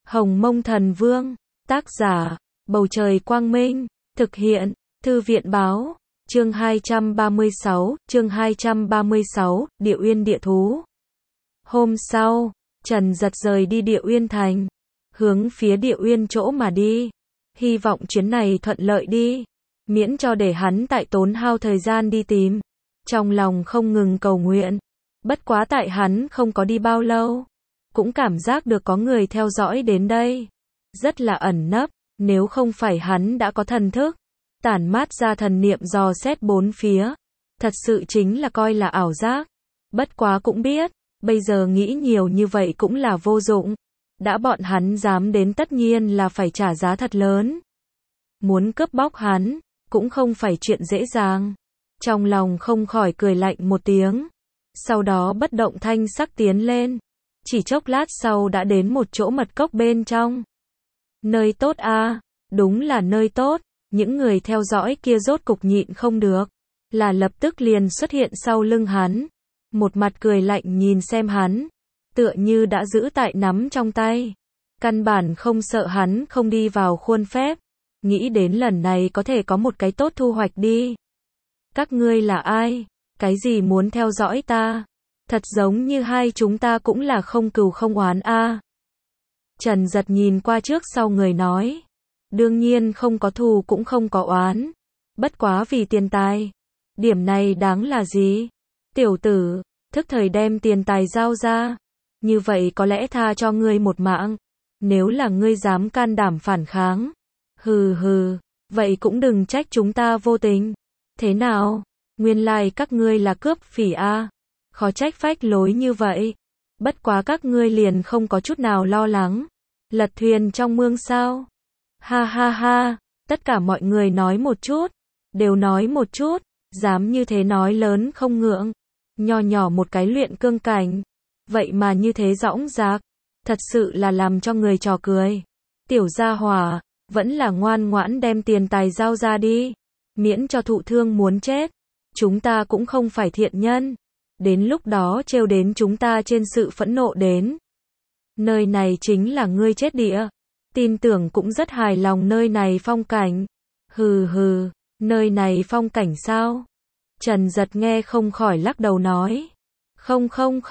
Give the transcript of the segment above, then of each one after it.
Hồng Mông Thần Vương, tác giả, Bầu Trời Quang Minh, thực hiện, Thư viện Báo, chương 236, Địa Uyên Địa Thú. Hôm sau, Trần Giật rời đi Địa Uyên Thành, hướng phía Địa Uyên chỗ mà đi, hy vọng chuyến này thuận lợi đi, miễn cho để hắn tại tốn hao thời gian đi tìm, trong lòng không ngừng cầu nguyện. Bất quá tại hắn không có đi bao lâu, cũng cảm giác được có người theo dõi đến đây, rất là ẩn nấp, nếu không phải hắn đã có thần thức, tản mát ra thần niệm dò xét bốn phía, thật sự chính là coi là ảo giác. Bất quá cũng biết, bây giờ nghĩ nhiều như vậy cũng là vô dụng, đã bọn hắn dám đến tất nhiên là phải trả giá thật lớn. Muốn cướp bóc hắn, cũng không phải chuyện dễ dàng. Trong lòng không khỏi cười lạnh một tiếng, sau đó bất động thanh sắc tiến lên, chỉ chốc lát sau đã đến một chỗ mật cốc bên trong. Nơi tốt a, đúng là nơi tốt, những người theo dõi kia rốt cục nhịn không được, là lập tức liền xuất hiện sau lưng hắn, một mặt cười lạnh nhìn xem hắn, tựa như đã giữ tại nắm trong tay, căn bản không sợ hắn không đi vào khuôn phép, nghĩ đến lần này có thể có một cái tốt thu hoạch đi. Các ngươi là ai? Cái gì muốn theo dõi ta? Thật giống như hai chúng ta cũng là không cừu không oán a. Trần Giật nhìn qua trước sau người nói, đương nhiên không có thù cũng không có oán, bất quá vì tiền tài. Điểm này đáng là gì? Tiểu tử, thức thời đem tiền tài giao ra, như vậy có lẽ tha cho ngươi một mạng. Nếu là ngươi dám can đảm phản kháng, hừ hừ, vậy cũng đừng trách chúng ta vô tình. Thế nào? Nguyên lai các ngươi là cướp phỉ a. Khó trách phách lối như vậy. Bất quá các ngươi liền không có chút nào lo lắng. Lật thuyền trong mương sao? Ha ha ha, tất cả mọi người nói một chút, đều nói một chút, dám như thế nói lớn không ngượng. Nho nhỏ một cái luyện cương cảnh, vậy mà như thế dõng dạc, thật sự là làm cho người trò cười. Tiểu gia hỏa, vẫn là ngoan ngoãn đem tiền tài giao ra đi, miễn cho thụ thương muốn chết. Chúng ta cũng không phải thiện nhân, đến lúc đó trêu đến chúng ta trên sự phẫn nộ đến. Nơi này chính là ngươi chết địa, tin tưởng cũng rất hài lòng nơi này phong cảnh. Hừ hừ, nơi này phong cảnh sao? Trần Giật nghe không khỏi lắc đầu nói, không,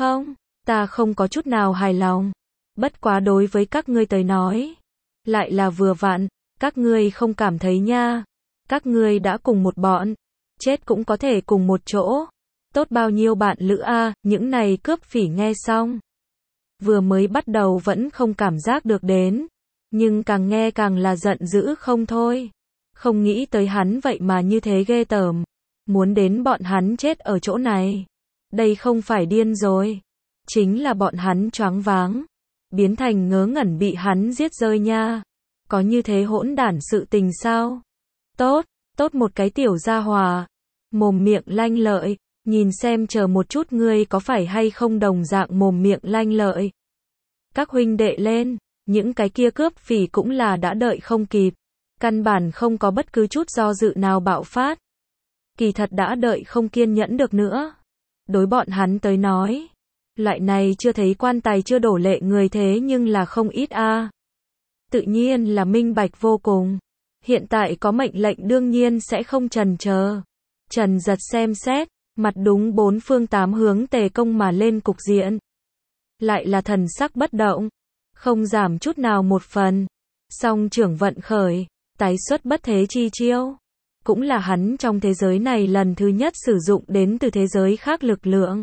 ta không có chút nào hài lòng, bất quá đối với các ngươi tới nói, lại là vừa vặn, các ngươi không cảm thấy nha, các ngươi đã cùng một bọn, chết cũng có thể cùng một chỗ, tốt bao nhiêu bạn lữ a. Những này cướp phỉ nghe xong, vừa mới bắt đầu vẫn không cảm giác được đến, nhưng càng nghe càng là giận dữ không thôi, không nghĩ tới hắn vậy mà như thế ghê tởm, muốn đến bọn hắn chết ở chỗ này, đây không phải điên rồi, chính là bọn hắn choáng váng, biến thành ngớ ngẩn bị hắn giết rơi nha, có như thế hỗn đản sự tình sao? Tốt một cái tiểu gia hòa, mồm miệng lanh lợi, nhìn xem chờ một chút ngươi có phải hay không đồng dạng mồm miệng lanh lợi. Các huynh đệ lên, những cái kia cướp phỉ cũng là đã đợi không kịp, căn bản không có bất cứ chút do dự nào bạo phát. Kỳ thật đã đợi không kiên nhẫn được nữa. Đối bọn hắn tới nói, loại này chưa thấy quan tài chưa đổ lệ người thế nhưng là không ít a. Tự nhiên là minh bạch vô cùng. Hiện tại có mệnh lệnh đương nhiên sẽ không chần chờ. Trần Giật xem xét, mặt đúng bốn phương tám hướng tề công mà lên cục diện. Lại là thần sắc bất động, không giảm chút nào một phần. Song trưởng vận khởi, tái xuất bất thế chi chiêu. Cũng là hắn trong thế giới này lần thứ nhất sử dụng đến từ thế giới khác lực lượng.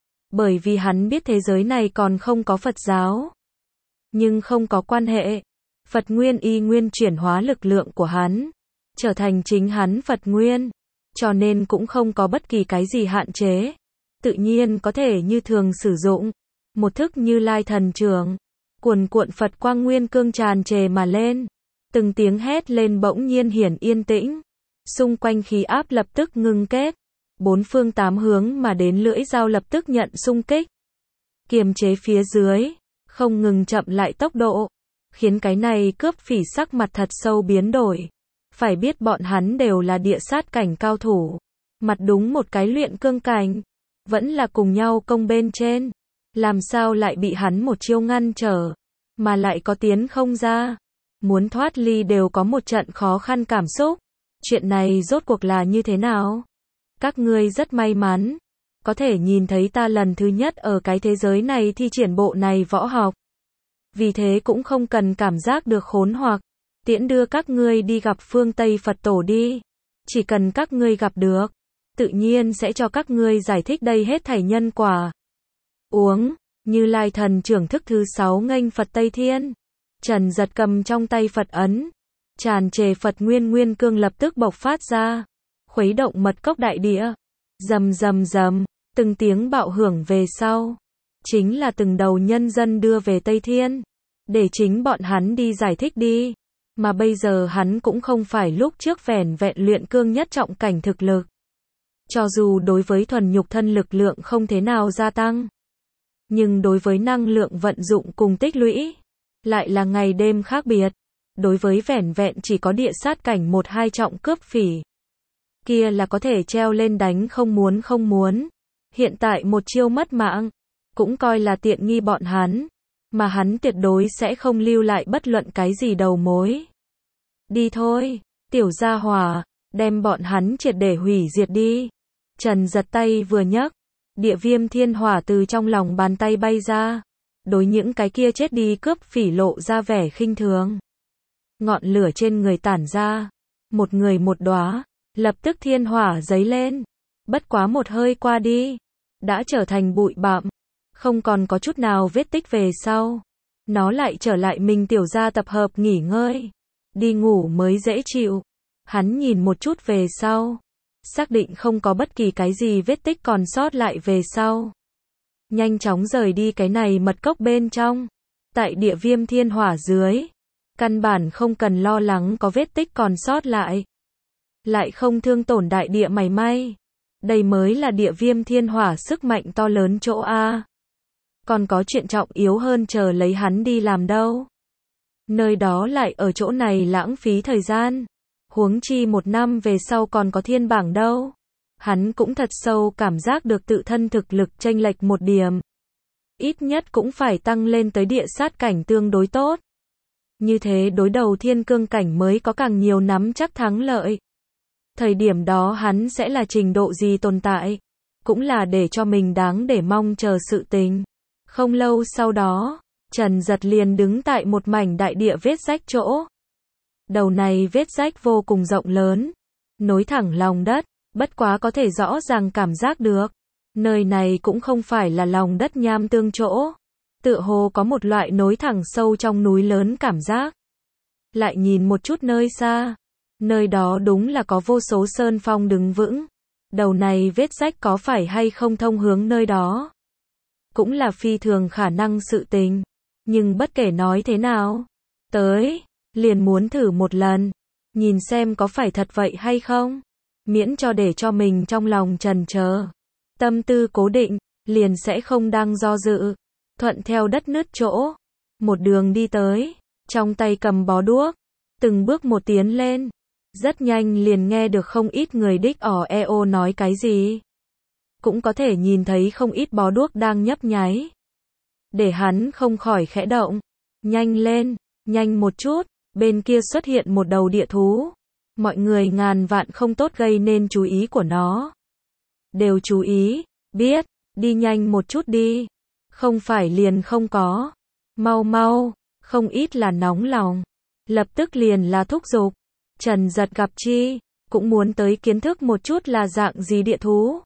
Bởi vì hắn biết thế giới này còn không có Phật giáo. Nhưng không có quan hệ. Phật Nguyên y nguyên chuyển hóa lực lượng của hắn, trở thành chính hắn Phật Nguyên, cho nên cũng không có bất kỳ cái gì hạn chế. Tự nhiên có thể như thường sử dụng. Một thức Như Lai thần trưởng, cuồn cuộn Phật quang nguyên cương tràn trề mà lên. Từng tiếng hét lên bỗng nhiên hiển yên tĩnh. Xung quanh khí áp lập tức ngưng kết. Bốn phương tám hướng mà đến lưỡi dao lập tức nhận xung kích. Kiềm chế phía dưới, không ngừng chậm lại tốc độ. Khiến cái này cướp phỉ sắc mặt thật sâu biến đổi. Phải biết bọn hắn đều là địa sát cảnh cao thủ. Mặt đúng một cái luyện cương cảnh. Vẫn là cùng nhau công bên trên. Làm sao lại bị hắn một chiêu ngăn trở. mà lại có tiến không ra. Muốn thoát ly đều có một trận khó khăn cảm xúc. Chuyện này rốt cuộc là như thế nào? Các ngươi rất may mắn, có thể nhìn thấy ta lần thứ nhất ở cái thế giới này thi triển bộ này võ học. Vì thế cũng không cần cảm giác được khốn hoặc, tiễn đưa các ngươi đi gặp phương Tây Phật tổ đi. Chỉ cần các ngươi gặp được, tự nhiên sẽ cho các ngươi giải thích đây hết thảy nhân quả. Uống, Như Lai thần trưởng thức thứ 6 nghênh Phật Tây Thiên. Trần Giật cầm trong tay Phật ấn, tràn trề Phật nguyên cương lập tức bộc phát ra, khuấy động mật cốc đại địa. Rầm rầm rầm, từng tiếng bạo hưởng về sau, chính là từng đầu nhân dân đưa về Tây Thiên, để chính bọn hắn đi giải thích đi. Mà bây giờ hắn cũng không phải lúc trước vẻn vẹn luyện cương nhất trọng cảnh thực lực. Cho dù đối với thuần nhục thân lực lượng không thế nào gia tăng, nhưng đối với năng lượng vận dụng cùng tích lũy, lại là ngày đêm khác biệt. Đối với vẻn vẹn chỉ có địa sát cảnh 1-2 trọng cướp phỉ, kia là có thể treo lên đánh không muốn. Hiện tại một chiêu mất mạng, cũng coi là tiện nghi bọn hắn, mà hắn tuyệt đối sẽ không lưu lại bất luận cái gì đầu mối. Đi thôi, tiểu gia hỏa, đem bọn hắn triệt để hủy diệt đi. Trần Giật tay vừa nhấc, địa viêm thiên hỏa từ trong lòng bàn tay bay ra, đối những cái kia chết đi cướp phỉ lộ ra vẻ khinh thường. Ngọn lửa trên người tản ra, một người một đóa, lập tức thiên hỏa giấy lên, bất quá một hơi qua đi, đã trở thành bụi bặm, không còn có chút nào vết tích về sau. Nó lại trở lại mình tiểu gia tập hợp nghỉ ngơi, đi ngủ mới dễ chịu. Hắn nhìn một chút về sau, xác định không có bất kỳ cái gì vết tích còn sót lại về sau, nhanh chóng rời đi cái này mật cốc bên trong. Tại địa viêm thiên hỏa dưới, căn bản không cần lo lắng có vết tích còn sót lại không thương tổn đại địa mảy may. Đây mới là địa viêm thiên hỏa sức mạnh to lớn chỗ A. Còn có chuyện trọng yếu hơn chờ lấy hắn đi làm đâu. Nơi đó lại ở chỗ này lãng phí thời gian. Huống chi 1 năm về sau còn có thiên bảng đâu. Hắn cũng thật sâu cảm giác được tự thân thực lực chênh lệch một điểm. Ít nhất cũng phải tăng lên tới địa sát cảnh tương đối tốt. Như thế đối đầu thiên cương cảnh mới có càng nhiều nắm chắc thắng lợi. Thời điểm đó hắn sẽ là trình độ gì tồn tại, cũng là để cho mình đáng để mong chờ sự tình. Không lâu sau đó, Trần Giật liền đứng tại một mảnh đại địa vết rách chỗ. Đầu này vết rách vô cùng rộng lớn, nối thẳng lòng đất, bất quá có thể rõ ràng cảm giác được. Nơi này cũng không phải là lòng đất nham tương chỗ. Tựa hồ có một loại nối thẳng sâu trong núi lớn cảm giác. Lại nhìn một chút nơi xa, nơi đó đúng là có vô số sơn phong đứng vững. Đầu này vết rách có phải hay không thông hướng nơi đó? Cũng là phi thường khả năng sự tình. Nhưng bất kể nói thế nào, tới, liền muốn thử một lần, nhìn xem có phải thật vậy hay không. Miễn cho để cho mình trong lòng chần chờ, tâm tư cố định, liền sẽ không đang do dự. Thuận theo đất nứt chỗ, một đường đi tới, trong tay cầm bó đuốc, từng bước một tiến lên. Rất nhanh liền nghe được không ít người đích eo nói cái gì. Cũng có thể nhìn thấy không ít bó đuốc đang nhấp nháy. Để hắn không khỏi khẽ động. Nhanh lên, nhanh một chút, bên kia xuất hiện một đầu địa thú. Mọi người ngàn vạn không tốt gây nên chú ý của nó. Đều chú ý, biết, đi nhanh một chút đi. Không phải liền không có. Mau mau, không ít là nóng lòng. Lập tức liền là thúc giục. Trần Giật gặp chi, cũng muốn tới kiến thức một chút là dạng gì địa thú.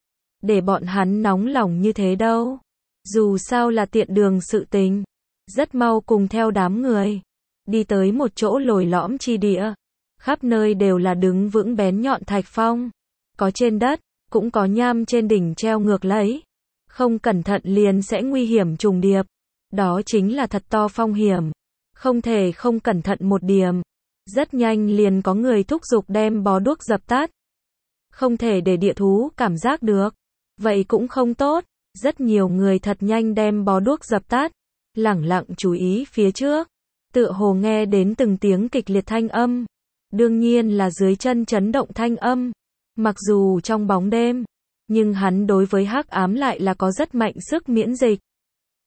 Để bọn hắn nóng lòng như thế đâu. Dù sao là tiện đường sự tình. Rất mau cùng theo đám người. Đi tới một chỗ lồi lõm chi địa. Khắp nơi đều là đứng vững bén nhọn thạch phong. Có trên đất, cũng có nham trên đỉnh treo ngược lấy. Không cẩn thận liền sẽ nguy hiểm trùng điệp. Đó chính là thật to phong hiểm. Không thể không cẩn thận một điểm. Rất nhanh liền có người thúc giục đem bó đuốc dập tắt. Không thể để địa thú cảm giác được. Vậy cũng không tốt. Rất nhiều người thật nhanh đem bó đuốc dập tắt. Lẳng lặng chú ý phía trước. Tựa hồ nghe đến từng tiếng kịch liệt thanh âm. Đương nhiên là dưới chân chấn động thanh âm. Mặc dù trong bóng đêm, nhưng hắn đối với hắc ám lại là có rất mạnh sức miễn dịch.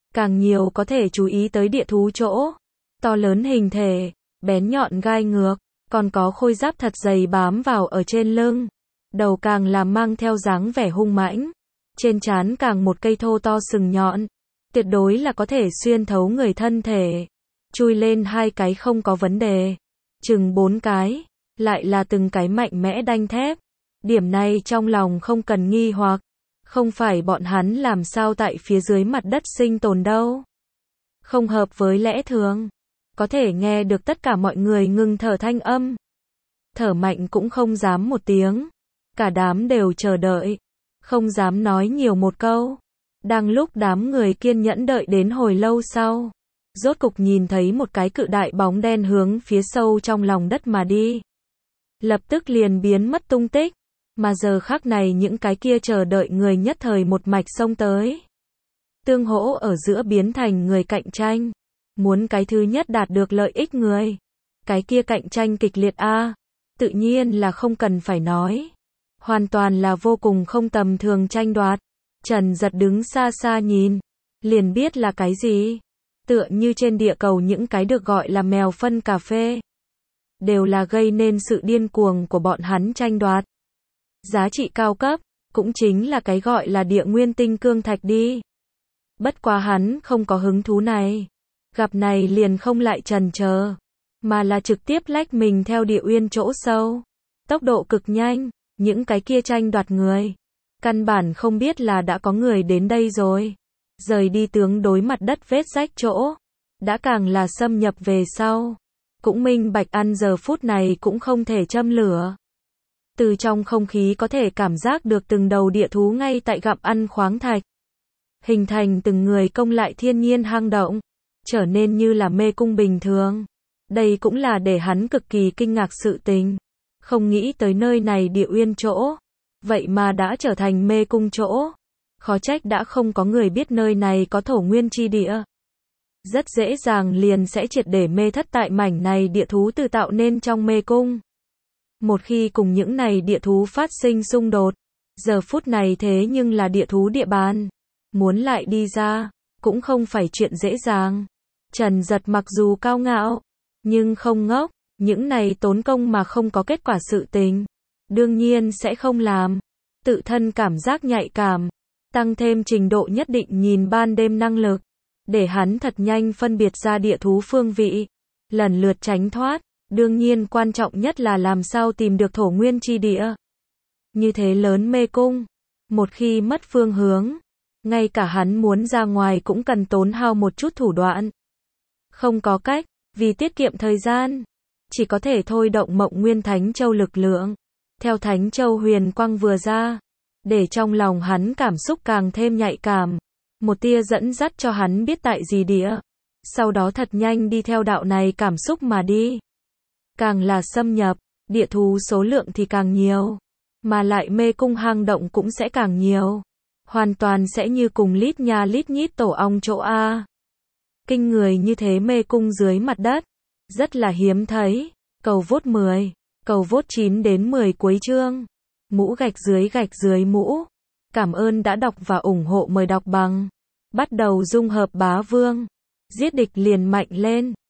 càng nhiều có thể chú ý tới địa thú chỗ. To lớn hình thể, bén nhọn gai ngược, còn có khôi giáp thật dày bám vào ở trên lưng. Đầu càng là mang theo dáng vẻ hung mãnh. Trên trán càng một cây thô to sừng nhọn. Tuyệt đối là có thể xuyên thấu người thân thể. Chui lên 2 cái không có vấn đề. Chừng 4 cái, lại là từng cái mạnh mẽ đanh thép. Điểm này trong lòng không cần nghi hoặc. Không phải bọn hắn làm sao tại phía dưới mặt đất sinh tồn đâu. Không hợp với lẽ thường. Có thể nghe được tất cả mọi người ngừng thở thanh âm. Thở mạnh cũng không dám một tiếng. Cả đám đều chờ đợi. Không dám nói nhiều một câu. Đang lúc đám người kiên nhẫn đợi đến hồi lâu sau. Rốt cục nhìn thấy một cái cự đại bóng đen hướng phía sâu trong lòng đất mà đi. Lập tức liền biến mất tung tích. Mà giờ khắc này những cái kia chờ đợi người nhất thời một mạch xông tới. Tương hỗ ở giữa biến thành người cạnh tranh. Muốn cái thứ nhất đạt được lợi ích người. Cái kia cạnh tranh kịch liệt a, tự nhiên là không cần phải nói. Hoàn toàn là vô cùng không tầm thường tranh đoạt. Trần Giật đứng xa xa nhìn. Liền biết là cái gì. Tựa như trên địa cầu những cái được gọi là mèo phân cà phê. Đều là gây nên sự điên cuồng của bọn hắn tranh đoạt. Giá trị cao cấp, cũng chính là cái gọi là địa nguyên tinh cương thạch đi. Bất quá hắn không có hứng thú này. Gặp này liền không lại chần chờ, mà là trực tiếp lách mình theo địa uyên chỗ sâu. Tốc độ cực nhanh, những cái kia tranh đoạt người. Căn bản không biết là đã có người đến đây rồi. Rời đi tướng đối mặt đất vết rách chỗ. Đã càng là xâm nhập về sau. Cũng minh bạch ăn giờ phút này cũng không thể châm lửa. Từ trong không khí có thể cảm giác được từng đầu địa thú ngay tại gặm ăn khoáng thạch. Hình thành từng người công lại thiên nhiên hang động. Trở nên như là mê cung bình thường. Đây cũng là để hắn cực kỳ kinh ngạc sự tình. Không nghĩ tới nơi này địa uyên chỗ. Vậy mà đã trở thành mê cung chỗ. Khó trách đã không có người biết nơi này có thổ nguyên chi địa. Rất dễ dàng liền sẽ triệt để mê thất tại mảnh này địa thú tự tạo nên trong mê cung. Một khi cùng những này địa thú phát sinh xung đột. Giờ phút này thế nhưng là địa thú địa bàn. Muốn lại đi ra, cũng không phải chuyện dễ dàng. Trần Giật mặc dù cao ngạo, nhưng không ngốc. Những này tốn công mà không có kết quả sự tình. Đương nhiên sẽ không làm. Tự thân cảm giác nhạy cảm. Tăng thêm trình độ nhất định nhìn ban đêm năng lực. Để hắn thật nhanh phân biệt ra địa thú phương vị. Lần lượt tránh thoát. Đương nhiên quan trọng nhất là làm sao tìm được thổ nguyên chi địa. Như thế lớn mê cung. Một khi mất phương hướng. Ngay cả hắn muốn ra ngoài cũng cần tốn hao một chút thủ đoạn. Không có cách. Vì tiết kiệm thời gian. Chỉ có thể thôi động Mộng Nguyên Thánh Châu lực lượng. Theo Thánh Châu huyền quang vừa ra. Để trong lòng hắn cảm xúc càng thêm nhạy cảm. Một tia dẫn dắt cho hắn biết tại gì địa. Sau đó thật nhanh đi theo đạo này cảm xúc mà đi. Càng là xâm nhập, địa thú số lượng thì càng nhiều. Mà lại mê cung hang động cũng sẽ càng nhiều. Hoàn toàn sẽ như cùng lít nha lít nhít tổ ong chỗ A. Kinh người như thế mê cung dưới mặt đất. Rất là hiếm thấy. Cầu vốt 10. Cầu vốt 9 đến 10 cuối chương. Mũ gạch dưới mũ. Cảm ơn đã đọc và ủng hộ, mời đọc bằng. Bắt đầu dung hợp bá vương. Giết địch liền mạnh lên.